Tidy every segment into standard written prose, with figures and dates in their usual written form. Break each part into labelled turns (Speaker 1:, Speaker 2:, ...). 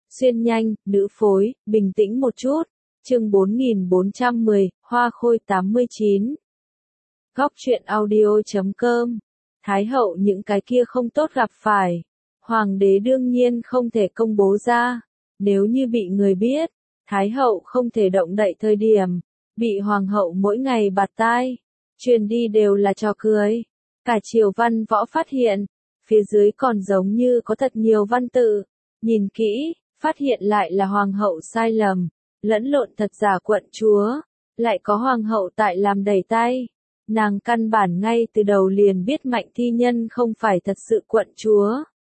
Speaker 1: Xuyên nhanh, nữ phối, bình tĩnh một chút. Chương 4410, Hoa Khôi 89. Góc truyện audio.com. Thái hậu những cái kia không tốt gặp phải. Hoàng đế đương nhiên không thể công bố ra. Nếu như bị người biết, Thái hậu không thể động đậy thời điểm. Bị hoàng hậu mỗi ngày bạt tai. Truyền đi đều là trò cười. Cả triều văn võ phát hiện. Phía dưới còn giống như có thật nhiều văn tự. Nhìn kỹ, phát hiện lại là hoàng hậu sai lầm. Lẫn lộn thật giả quận chúa. Lại có hoàng hậu tại làm đẩy tay. Nàng căn bản ngay từ đầu liền biết Mạnh Thi Nhân không phải thật sự quận chúa.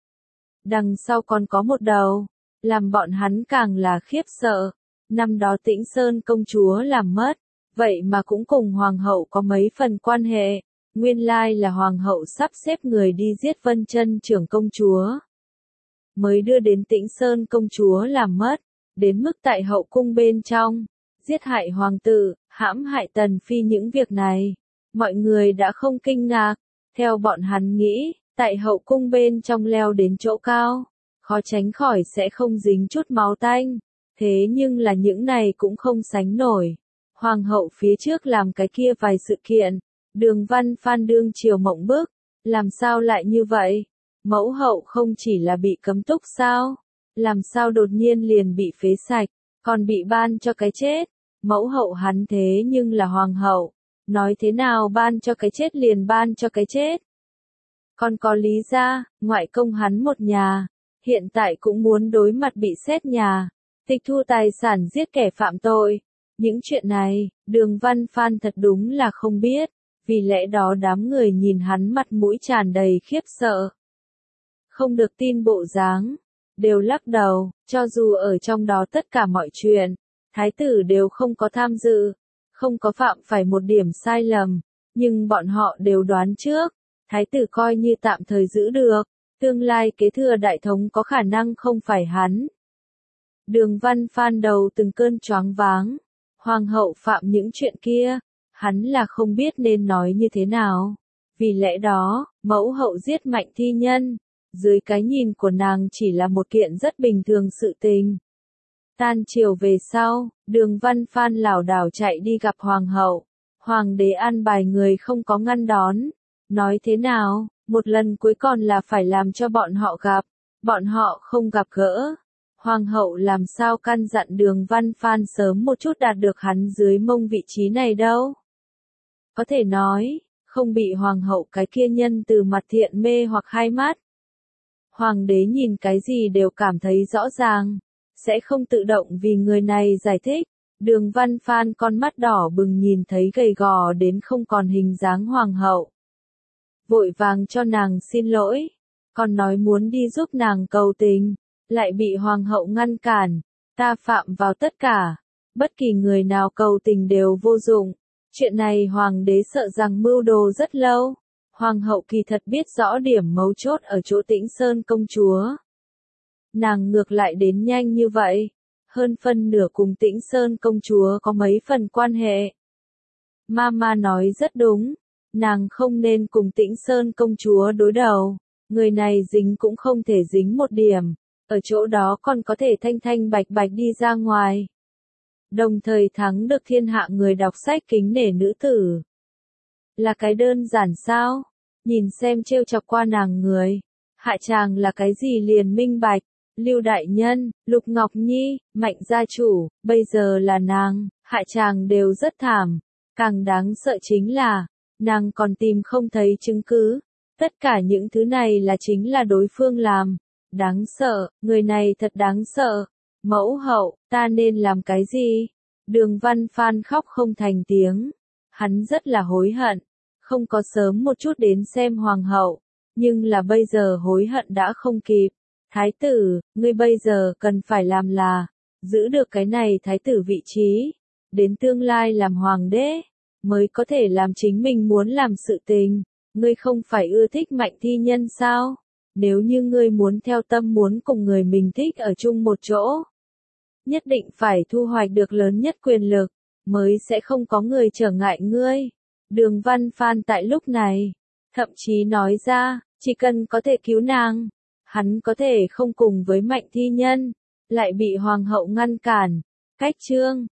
Speaker 1: Đằng sau còn có một đầu, làm bọn hắn càng là khiếp sợ. Năm đó Tĩnh Sơn công chúa làm mất, vậy mà cũng cùng hoàng hậu có mấy phần quan hệ. Nguyên lai là hoàng hậu sắp xếp người đi giết Vân Chân trưởng công chúa. Mới đưa đến Tĩnh Sơn công chúa làm mất, đến mức tại hậu cung bên trong, giết hại hoàng tử, hãm hại tần phi những việc này. Mọi người đã không kinh ngạc, theo bọn hắn nghĩ, tại hậu cung bên trong leo đến chỗ cao, khó tránh khỏi sẽ không dính chút máu tanh, thế nhưng là những này cũng không sánh nổi. Hoàng hậu phía trước làm cái kia vài sự kiện, Đường Văn Phan đương triều mộng bức, làm sao lại như vậy? Mẫu hậu không chỉ là bị cấm túc sao? Làm sao đột nhiên liền bị phế sạch, còn bị ban cho cái chết? Mẫu hậu hắn thế nhưng là hoàng hậu. Nói thế nào ban cho cái chết liền ban cho cái chết. Còn có Lý gia, ngoại công hắn một nhà, hiện tại cũng muốn đối mặt bị xét nhà, tịch thu tài sản giết kẻ phạm tội. Những chuyện này, Đường Văn Phan thật đúng là không biết, vì lẽ đó đám người nhìn hắn mặt mũi tràn đầy khiếp sợ. Không được tin bộ dáng, đều lắc đầu, cho dù ở trong đó tất cả mọi chuyện, thái tử đều không có tham dự. Không có phạm phải một điểm sai lầm, nhưng bọn họ đều đoán trước, thái tử coi như tạm thời giữ được, tương lai kế thừa đại thống có khả năng không phải hắn. Đường Văn Phan đầu từng cơn choáng váng, hoàng hậu phạm những chuyện kia, hắn là không biết nên nói như thế nào. Vì lẽ đó, mẫu hậu giết Mạnh Thi Nhân, dưới cái nhìn của nàng chỉ là một kiện rất bình thường sự tình. Tan chiều về sau, Đường Văn Phan lảo đảo chạy đi gặp hoàng hậu. Hoàng đế an bài người không có ngăn đón. Nói thế nào, một lần cuối còn là phải làm cho bọn họ gặp. Bọn họ không gặp gỡ. Hoàng hậu làm sao căn dặn Đường Văn Phan sớm một chút đạt được hắn dưới mông vị trí này đâu. Có thể nói, không bị hoàng hậu cái kia nhân từ mặt thiện mê hoặc hai mắt. Hoàng đế nhìn cái gì đều cảm thấy rõ ràng. Sẽ không tự động vì người này giải thích. Đường Văn Phan con mắt đỏ bừng nhìn thấy gầy gò đến không còn hình dáng hoàng hậu. Vội vàng cho nàng xin lỗi. Còn nói muốn đi giúp nàng cầu tình. Lại bị hoàng hậu ngăn cản. Ta phạm vào tất cả. Bất kỳ người nào cầu tình đều vô dụng. Chuyện này hoàng đế sợ rằng mưu đồ rất lâu. Hoàng hậu kỳ thật biết rõ điểm mấu chốt ở chỗ Tĩnh Sơn công chúa. Nàng ngược lại đến nhanh như vậy, hơn phân nửa cùng Tĩnh Sơn công chúa có mấy phần quan hệ. Mama nói rất đúng, nàng không nên cùng Tĩnh Sơn công chúa đối đầu, người này dính cũng không thể dính một điểm, ở chỗ đó còn có thể thanh thanh bạch bạch đi ra ngoài. Đồng thời thắng được thiên hạ người đọc sách kính nể nữ tử. Là cái đơn giản sao? Nhìn xem trêu chọc qua nàng người, hạ chàng là cái gì liền minh bạch. Lưu đại nhân, Lục Ngọc Nhi, Mạnh gia chủ, bây giờ là nàng, hạ chàng đều rất thảm. Càng đáng sợ chính là, nàng còn tìm không thấy chứng cứ. Tất cả những thứ này là chính là đối phương làm. Đáng sợ, người này thật đáng sợ. Mẫu hậu, ta nên làm cái gì? Đường Văn Phan khóc không thành tiếng. Hắn rất là hối hận. Không có sớm một chút đến xem hoàng hậu. Nhưng là bây giờ hối hận đã không kịp. Thái tử, ngươi bây giờ cần phải làm là, giữ được cái này thái tử vị trí, đến tương lai làm hoàng đế, mới có thể làm chính mình muốn làm sự tình. Ngươi không phải ưa thích Mạnh Thi Nhân sao? Nếu như ngươi muốn theo tâm muốn cùng người mình thích ở chung một chỗ, nhất định phải thu hoạch được lớn nhất quyền lực, mới sẽ không có người trở ngại ngươi. Đường Văn Phan tại lúc này, thậm chí nói ra, chỉ cần có thể cứu nàng. Hắn có thể không cùng với Mạnh Thi Nhân, lại bị hoàng hậu ngăn cản. Cách chương